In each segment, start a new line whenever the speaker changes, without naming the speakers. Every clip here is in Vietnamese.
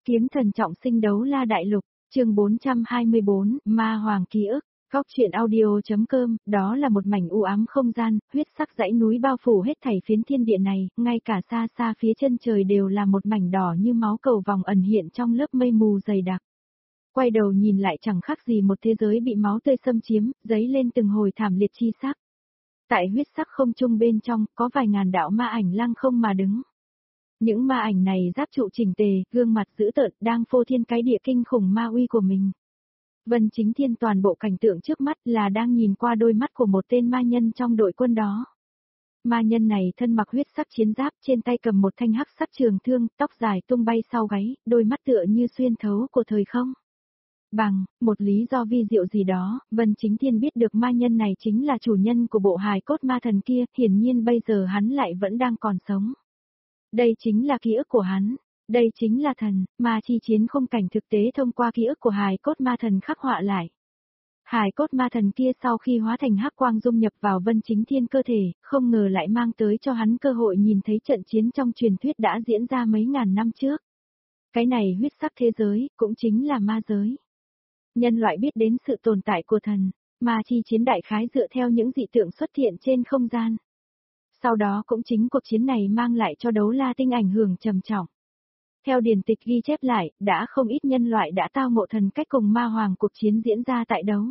Kiếm thần trọng sinh đấu la đại lục, chương 424, Ma Hoàng ký ức, góc truyện audio.com, đó là một mảnh u ám không gian, huyết sắc dãy núi bao phủ hết thảy phiến thiên địa này, ngay cả xa xa phía chân trời đều là một mảnh đỏ như máu cầu vòng ẩn hiện trong lớp mây mù dày đặc. Quay đầu nhìn lại chẳng khác gì một thế giới bị máu tươi xâm chiếm, dấy lên từng hồi thảm liệt chi sắc. Tại huyết sắc không trung bên trong, có vài ngàn đạo ma ảnh lăng không mà đứng. Những ma ảnh này giáp trụ chỉnh tề, gương mặt dữ tợn, đang phô thiên cái địa kinh khủng ma uy của mình. Vân Chính Thiên toàn bộ cảnh tượng trước mắt là đang nhìn qua đôi mắt của một tên ma nhân trong đội quân đó. Ma nhân này thân mặc huyết sắc chiến giáp, trên tay cầm một thanh hắc sắc trường thương, tóc dài tung bay sau gáy, đôi mắt tựa như xuyên thấu của thời không. Bằng một lý do vi diệu gì đó, Vân Chính Thiên biết được ma nhân này chính là chủ nhân của bộ hài cốt ma thần kia, hiển nhiên bây giờ hắn lại vẫn đang còn sống. Đây chính là ký ức của hắn, đây chính là thần, ma chi chiến khung cảnh thực tế thông qua ký ức của hài cốt ma thần khắc họa lại. Hài cốt ma thần kia sau khi hóa thành hắc quang dung nhập vào Vân Chính Thiên cơ thể, không ngờ lại mang tới cho hắn cơ hội nhìn thấy trận chiến trong truyền thuyết đã diễn ra mấy ngàn năm trước. Cái này huyết sắc thế giới, cũng chính là ma giới. Nhân loại biết đến sự tồn tại của thần, ma chi chiến đại khái dựa theo những dị tượng xuất hiện trên không gian. Sau đó cũng chính cuộc chiến này mang lại cho đấu la tinh ảnh hưởng trầm trọng. Theo điển tịch ghi chép lại, đã không ít nhân loại đã tao ngộ thần cách cùng ma hoàng cuộc chiến diễn ra tại đấu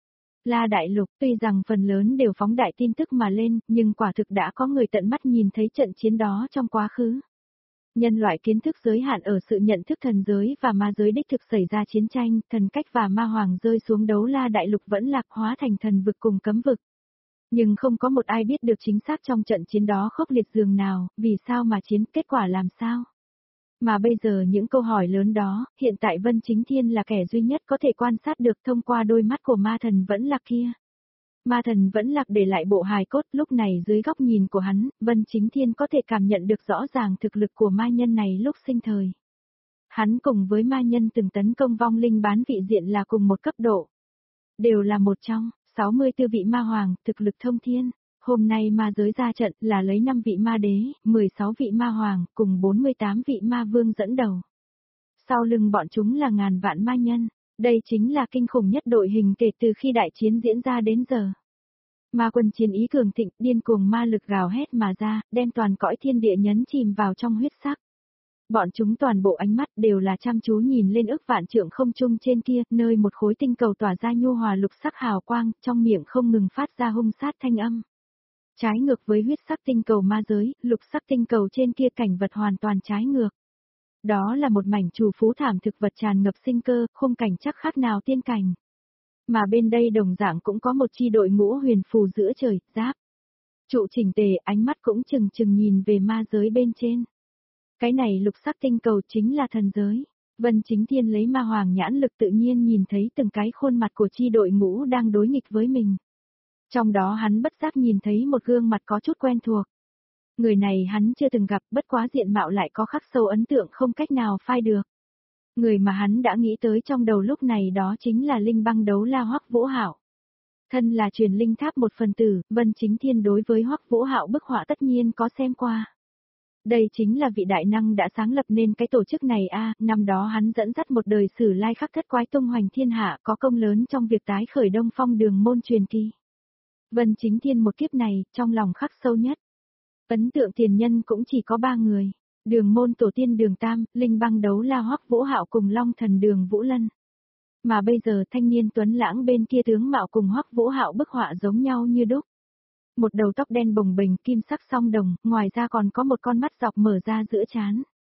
la đại lục, tuy rằng phần lớn đều phóng đại tin tức mà lên, nhưng quả thực đã có người tận mắt nhìn thấy trận chiến đó trong quá khứ. Nhân loại kiến thức giới hạn ở sự nhận thức thần giới và ma giới đích thực xảy ra chiến tranh, thần cách và ma hoàng rơi xuống đấu la đại lục vẫn lạc hóa thành thần vực cùng cấm vực. Nhưng không có một ai biết được chính xác trong trận chiến đó khốc liệt dường nào, vì sao mà chiến, kết quả làm sao. Mà bây giờ những câu hỏi lớn đó, hiện tại Vân Chính Thiên là kẻ duy nhất có thể quan sát được thông qua đôi mắt của ma thần vẫn lạc kia. Ma thần vẫn lạc để lại bộ hài cốt, lúc này dưới góc nhìn của hắn, Vân Chính Thiên có thể cảm nhận được rõ ràng thực lực của ma nhân này lúc sinh thời. Hắn cùng với ma nhân từng tấn công vong linh bán vị diện là cùng một cấp độ. Đều là một trong 64 vị ma hoàng, thực lực thông thiên. Hôm nay ma giới ra trận là lấy 5 vị ma đế, 16 vị ma hoàng, cùng 48 vị ma vương dẫn đầu. Sau lưng bọn chúng là ngàn vạn ma nhân. Đây chính là kinh khủng nhất đội hình kể từ khi đại chiến diễn ra đến giờ. Ma quân chiến ý cường thịnh, điên cuồng ma lực gào hét mà ra, đem toàn cõi thiên địa nhấn chìm vào trong huyết sắc. Bọn chúng toàn bộ ánh mắt đều là chăm chú nhìn lên ức vạn trượng không trung trên kia, nơi một khối tinh cầu tỏa ra nhu hòa lục sắc hào quang, trong miệng không ngừng phát ra hung sát thanh âm. Trái ngược với huyết sắc tinh cầu ma giới, lục sắc tinh cầu trên kia cảnh vật hoàn toàn trái ngược. Đó là một mảnh trù phú thảm thực vật tràn ngập sinh cơ, khung cảnh chắc khác nào tiên cảnh. Mà bên đây đồng dạng cũng có một chi đội ngũ huyền phù giữa trời, giáp. Trụ chỉnh tề, ánh mắt cũng chừng chừng nhìn về ma giới bên trên. Cái này lục sắc tinh cầu chính là thần giới. Vân Chính Thiên lấy ma hoàng nhãn lực tự nhiên nhìn thấy từng cái khuôn mặt của chi đội ngũ đang đối nghịch với mình. Trong đó hắn bất giác nhìn thấy một gương mặt có chút quen thuộc. Người này hắn chưa từng gặp, bất quá diện mạo lại có khắc sâu ấn tượng không cách nào phai được. Người mà hắn đã nghĩ tới trong đầu lúc này đó chính là Linh Băng đấu la Hoắc Vũ Hạo. Thân là truyền linh tháp một phần tử, Vân Chính Thiên đối với Hoắc Vũ Hạo bức họa tất nhiên có xem qua. Đây chính là vị đại năng đã sáng lập nên cái tổ chức này năm đó hắn dẫn dắt một đời sử lai khắc thất quái tung hoành thiên hạ, có công lớn trong việc tái khởi Đông Phong đường môn truyền kỳ. Vân Chính Thiên một kiếp này, trong lòng khắc sâu nhất. Ấn tượng tiền nhân cũng chỉ có 3 người. Đường môn tổ tiên Đường Tam, Linh Băng đấu la Hoắc Vũ Hạo cùng Long thần Đường Vũ Lân. Mà bây giờ thanh niên tuấn lãng bên kia tướng mạo cùng Hoắc Vũ Hạo bức họa giống nhau như đúc. Một đầu tóc đen bồng bềnh kim sắc song đồng, ngoài ra còn có một con mắt dọc mở ra giữa trán.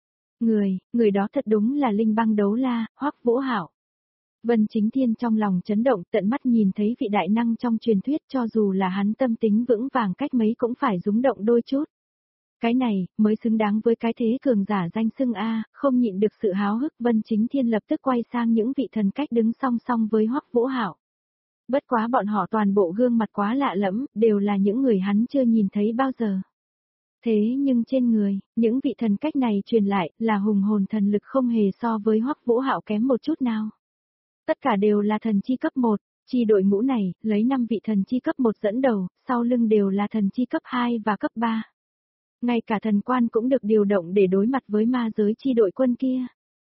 Người đó thật đúng là Linh Băng đấu la, Hoắc Vũ Hạo. Vân Chính Thiên trong lòng chấn động, tận mắt nhìn thấy vị đại năng trong truyền thuyết, cho dù là hắn tâm tính vững vàng cách mấy cũng phải rúng động đôi chút. Cái này, mới xứng đáng với cái thế cường giả danh xưng không nhịn được sự háo hức. Vân Chính Thiên lập tức quay sang những vị thần cách đứng song song với Hoắc Vũ Hạo. Bất quá bọn họ toàn bộ gương mặt quá lạ lẫm, đều là những người hắn chưa nhìn thấy bao giờ. Thế nhưng trên người, những vị thần cách này truyền lại là hùng hồn thần lực không hề so với Hoắc Vũ Hạo kém một chút nào. Tất cả đều là thần chi cấp 1, chi đội ngũ này, lấy 5 vị thần chi cấp 1 dẫn đầu, sau lưng đều là thần chi cấp 2 và cấp 3. Ngay cả thần quan cũng được điều động để đối mặt với ma giới chi đội quân kia.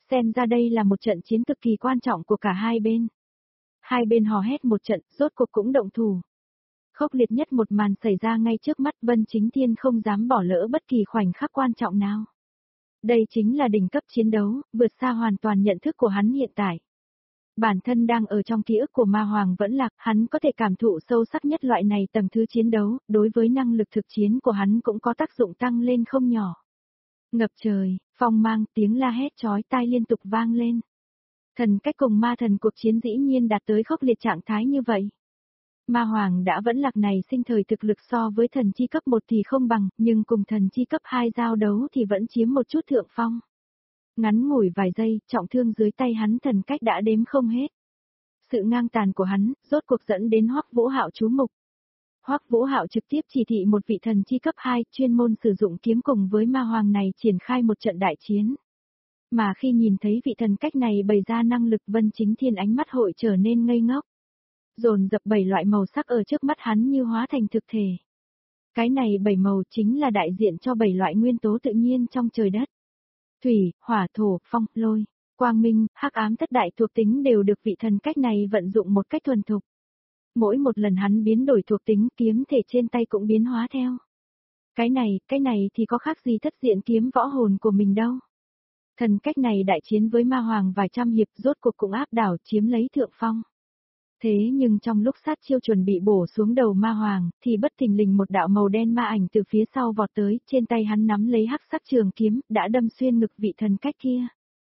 Xem ra đây là một trận chiến cực kỳ quan trọng của cả hai bên. Hai bên hò hét một trận, rốt cuộc cũng động thủ. Khốc liệt nhất một màn xảy ra ngay trước mắt, Vân Chính Thiên không dám bỏ lỡ bất kỳ khoảnh khắc quan trọng nào. Đây chính là đỉnh cấp chiến đấu, vượt xa hoàn toàn nhận thức của hắn hiện tại. Bản thân đang ở trong ký ức của Ma Hoàng vẫn lạc, hắn có thể cảm thụ sâu sắc nhất loại này tầng thứ chiến đấu, đối với năng lực thực chiến của hắn cũng có tác dụng tăng lên không nhỏ. Ngập trời, phong mang, tiếng la hét chói tai liên tục vang lên. Thần cách cùng ma thần cuộc chiến dĩ nhiên đạt tới khốc liệt trạng thái như vậy. Ma Hoàng đã vẫn lạc này sinh thời thực lực so với thần chi cấp 1 thì không bằng, nhưng cùng thần chi cấp 2 giao đấu thì vẫn chiếm một chút thượng phong. Ngắn ngủi vài giây, trọng thương dưới tay hắn thần cách đã đếm không hết. Sự ngang tàn của hắn, rốt cuộc dẫn đến Hoắc Vũ Hạo chú mục. Hoắc Vũ Hạo trực tiếp chỉ thị một vị thần chi cấp 2 chuyên môn sử dụng kiếm cùng với Ma Hoàng này triển khai một trận đại chiến. Mà khi nhìn thấy vị thần cách này bày ra năng lực, Vân Chính Thiên ánh mắt hội trở nên ngây ngốc. Dồn dập 7 loại màu sắc ở trước mắt hắn như hóa thành thực thể. Cái này 7 màu chính là đại diện cho 7 loại nguyên tố tự nhiên trong trời đất. Thủy, hỏa, thổ, phong, lôi, quang minh, hắc ám tất đại thuộc tính đều được vị thần cách này vận dụng một cách thuần thục. Mỗi một lần hắn biến đổi thuộc tính, kiếm thể trên tay cũng biến hóa theo. Cái này thì có khác gì thất diện kiếm võ hồn của mình đâu. Thần cách này đại chiến với Ma Hoàng vài trăm hiệp, rốt cuộc cũng áp đảo chiếm lấy thượng phong. Thế nhưng trong lúc sát chiêu chuẩn bị bổ xuống đầu Ma Hoàng, thì bất thình lình một đạo màu đen ma ảnh từ phía sau vọt tới, trên tay hắn nắm lấy hắc sắc trường kiếm, đã đâm xuyên ngực vị thần cách kia.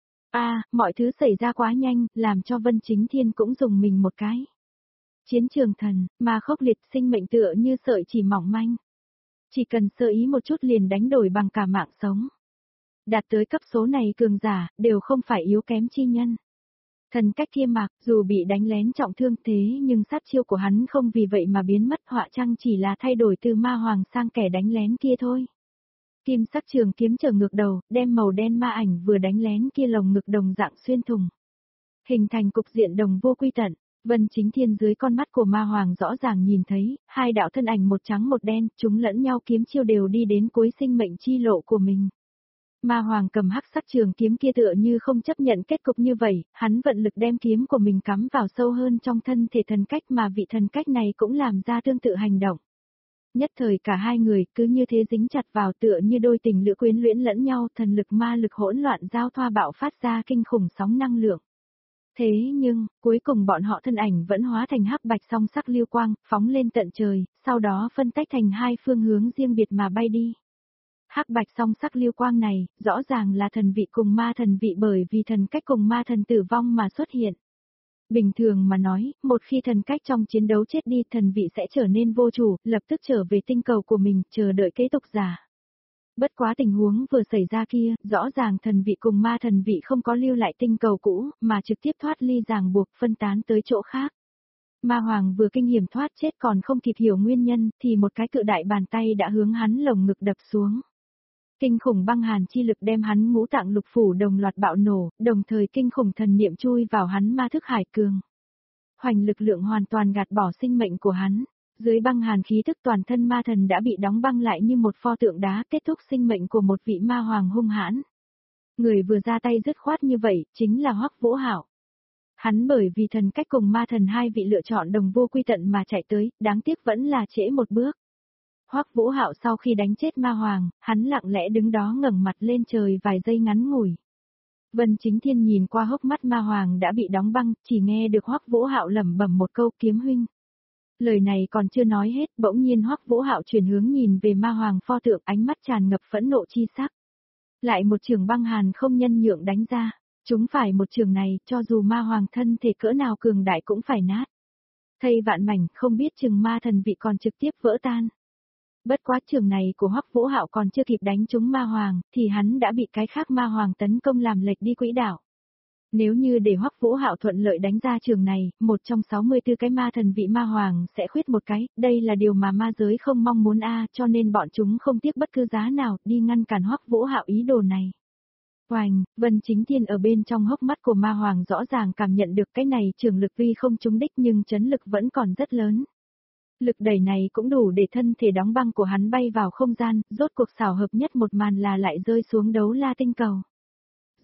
Mọi thứ xảy ra quá nhanh, làm cho Vân Chính Thiên cũng dùng mình một cái. Chiến trường thần, mà khốc liệt, sinh mệnh tựa như sợi chỉ mỏng manh. Chỉ cần sơ ý một chút liền đánh đổi bằng cả mạng sống. Đạt tới cấp số này cường giả, đều không phải yếu kém chi nhân. Thần cách kia mặc dù bị đánh lén trọng thương thế nhưng sát chiêu của hắn không vì vậy mà biến mất, họa chăng chỉ là thay đổi từ Ma Hoàng sang kẻ đánh lén kia thôi. Kim sắc trường kiếm trở ngược đầu, đem màu đen ma ảnh vừa đánh lén kia lồng ngực đồng dạng xuyên thủng. Hình thành cục diện đồng vô quy tận. Vân Chính Thiên dưới con mắt của Ma Hoàng rõ ràng nhìn thấy, hai đạo thân ảnh một trắng một đen, chúng lẫn nhau kiếm chiêu đều đi đến cuối sinh mệnh chi lộ của mình. Ma Hoàng cầm hắc sắc trường kiếm kia tựa như không chấp nhận kết cục như vậy, hắn vận lực đem kiếm của mình cắm vào sâu hơn trong thân thể thần cách, mà vị thần cách này cũng làm ra tương tự hành động. Nhất thời cả hai người cứ như thế dính chặt vào, tựa như đôi tình lữ quyến luyến lẫn nhau, thần lực ma lực hỗn loạn giao thoa bạo phát ra kinh khủng sóng năng lượng. Thế nhưng, cuối cùng bọn họ thân ảnh vẫn hóa thành hắc bạch song sắc lưu quang, phóng lên tận trời, sau đó phân tách thành hai phương hướng riêng biệt mà bay đi. Hắc bạch song sắc lưu quang này, rõ ràng là thần vị cùng ma thần vị, bởi vì thần cách cùng ma thần tử vong mà xuất hiện. Bình thường mà nói, một khi thần cách trong chiến đấu chết đi, thần vị sẽ trở nên vô chủ, lập tức trở về tinh cầu của mình, chờ đợi kế tục giả. Bất quá tình huống vừa xảy ra kia, rõ ràng thần vị cùng ma thần vị không có lưu lại tinh cầu cũ, mà trực tiếp thoát ly ràng buộc, phân tán tới chỗ khác. Ma Hoàng vừa kinh hiểm thoát chết còn không kịp hiểu nguyên nhân, thì một cái cự đại bàn tay đã hướng hắn lồng ngực đập xuống. Kinh khủng băng hàn chi lực đem hắn ngũ tạng lục phủ đồng loạt bạo nổ, đồng thời kinh khủng thần niệm chui vào hắn ma thức hải cường. Hoành lực lượng hoàn toàn gạt bỏ sinh mệnh của hắn. Dưới băng hàn khí thức, toàn thân ma thần đã bị đóng băng lại như một pho tượng đá, kết thúc sinh mệnh của một vị ma hoàng hung hãn. Người vừa ra tay dứt khoát như vậy, chính là Hoắc Vũ Hạo. Hắn bởi vì thần cách cùng ma thần hai vị lựa chọn đồng vô quy tận mà chạy tới, đáng tiếc vẫn là trễ một bước. Hoắc Vũ Hạo sau khi đánh chết ma hoàng, hắn lặng lẽ đứng đó ngẩng mặt lên trời vài giây ngắn ngủi. Vân Chính Thiên nhìn qua hốc mắt ma hoàng đã bị đóng băng, chỉ nghe được Hoắc Vũ Hạo lẩm bẩm một câu, kiếm huynh. Lời này còn chưa nói hết, bỗng nhiên Hoắc Vũ Hạo chuyển hướng nhìn về ma hoàng pho tượng, ánh mắt tràn ngập phẫn nộ chi sắc. Lại một trường băng hàn không nhân nhượng đánh ra, chúng phải một trường này, cho dù ma hoàng thân thể cỡ nào cường đại cũng phải nát. Thây vạn mảnh, không biết chừng ma thần vị còn trực tiếp vỡ tan. Bất quá trường này của Hoắc Vũ Hạo còn chưa kịp đánh trúng ma hoàng, thì hắn đã bị cái khác ma hoàng tấn công làm lệch đi quỹ đạo. Nếu như để Hoắc Vũ Hạo thuận lợi đánh ra trường này, một trong 64 cái ma thần vị ma hoàng sẽ khuyết một cái, đây là điều mà ma giới không mong muốn cho nên bọn chúng không tiếc bất cứ giá nào đi ngăn cản Hoắc Vũ Hạo ý đồ này. Oành, Vân Chính Thiên ở bên trong hốc mắt của ma hoàng rõ ràng cảm nhận được cái này, trường lực tuy không trúng đích nhưng chấn lực vẫn còn rất lớn. Lực đẩy này cũng đủ để thân thể đóng băng của hắn bay vào không gian, rốt cuộc xảo hợp nhất một màn là lại rơi xuống đấu la tinh cầu.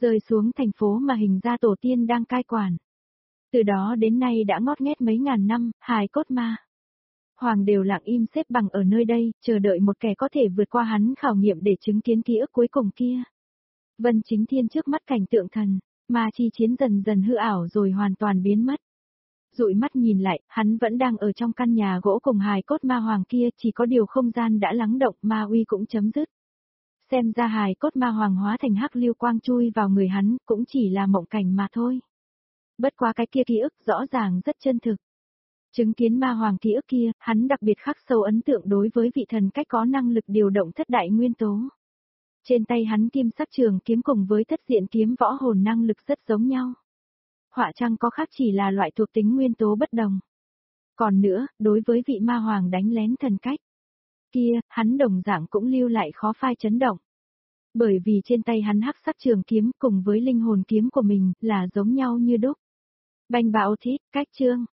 rơi xuống thành phố mà hình ra tổ tiên đang cai quản. Từ đó đến nay đã ngót nghét mấy ngàn năm, hài cốt ma hoàng đều lặng im xếp bằng ở nơi đây, chờ đợi một kẻ có thể vượt qua hắn khảo nghiệm để chứng kiến ký ức cuối cùng kia. Vân Chính Thiên trước mắt cảnh tượng thần, ma chi chiến dần dần hư ảo rồi hoàn toàn biến mất. Dụi mắt nhìn lại, hắn vẫn đang ở trong căn nhà gỗ cùng hài cốt ma hoàng kia, chỉ có điều không gian đã lắng động, ma uy cũng chấm dứt. Xem ra hài cốt ma hoàng hóa thành hắc lưu quang chui vào người hắn, cũng chỉ là mộng cảnh mà thôi. Bất quá cái kia ký ức rõ ràng rất chân thực. Chứng kiến ma hoàng ký ức kia, hắn đặc biệt khắc sâu ấn tượng đối với vị thần cách có năng lực điều động thất đại nguyên tố. Trên tay hắn kim sắc trường kiếm cùng với thất diện kiếm võ hồn năng lực rất giống nhau. Họa chăng có khác chỉ là loại thuộc tính nguyên tố bất đồng. Còn nữa, đối với vị ma hoàng đánh lén thần cách kia, hắn đồng dạng cũng lưu lại khó phai chấn động. Bởi vì trên tay hắn hắc sắc trường kiếm cùng với linh hồn kiếm của mình là giống nhau như đúc. Banh bạo thít, cách chương.